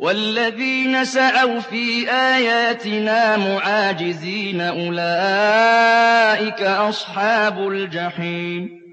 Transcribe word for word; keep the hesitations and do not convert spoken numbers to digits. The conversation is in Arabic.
وَالَّذِينَ سَعَوْا فِي آيَاتِنَا مُعَاجِزِينَ أُولَٰئِكَ أَصْحَابُ الْجَحِيمِ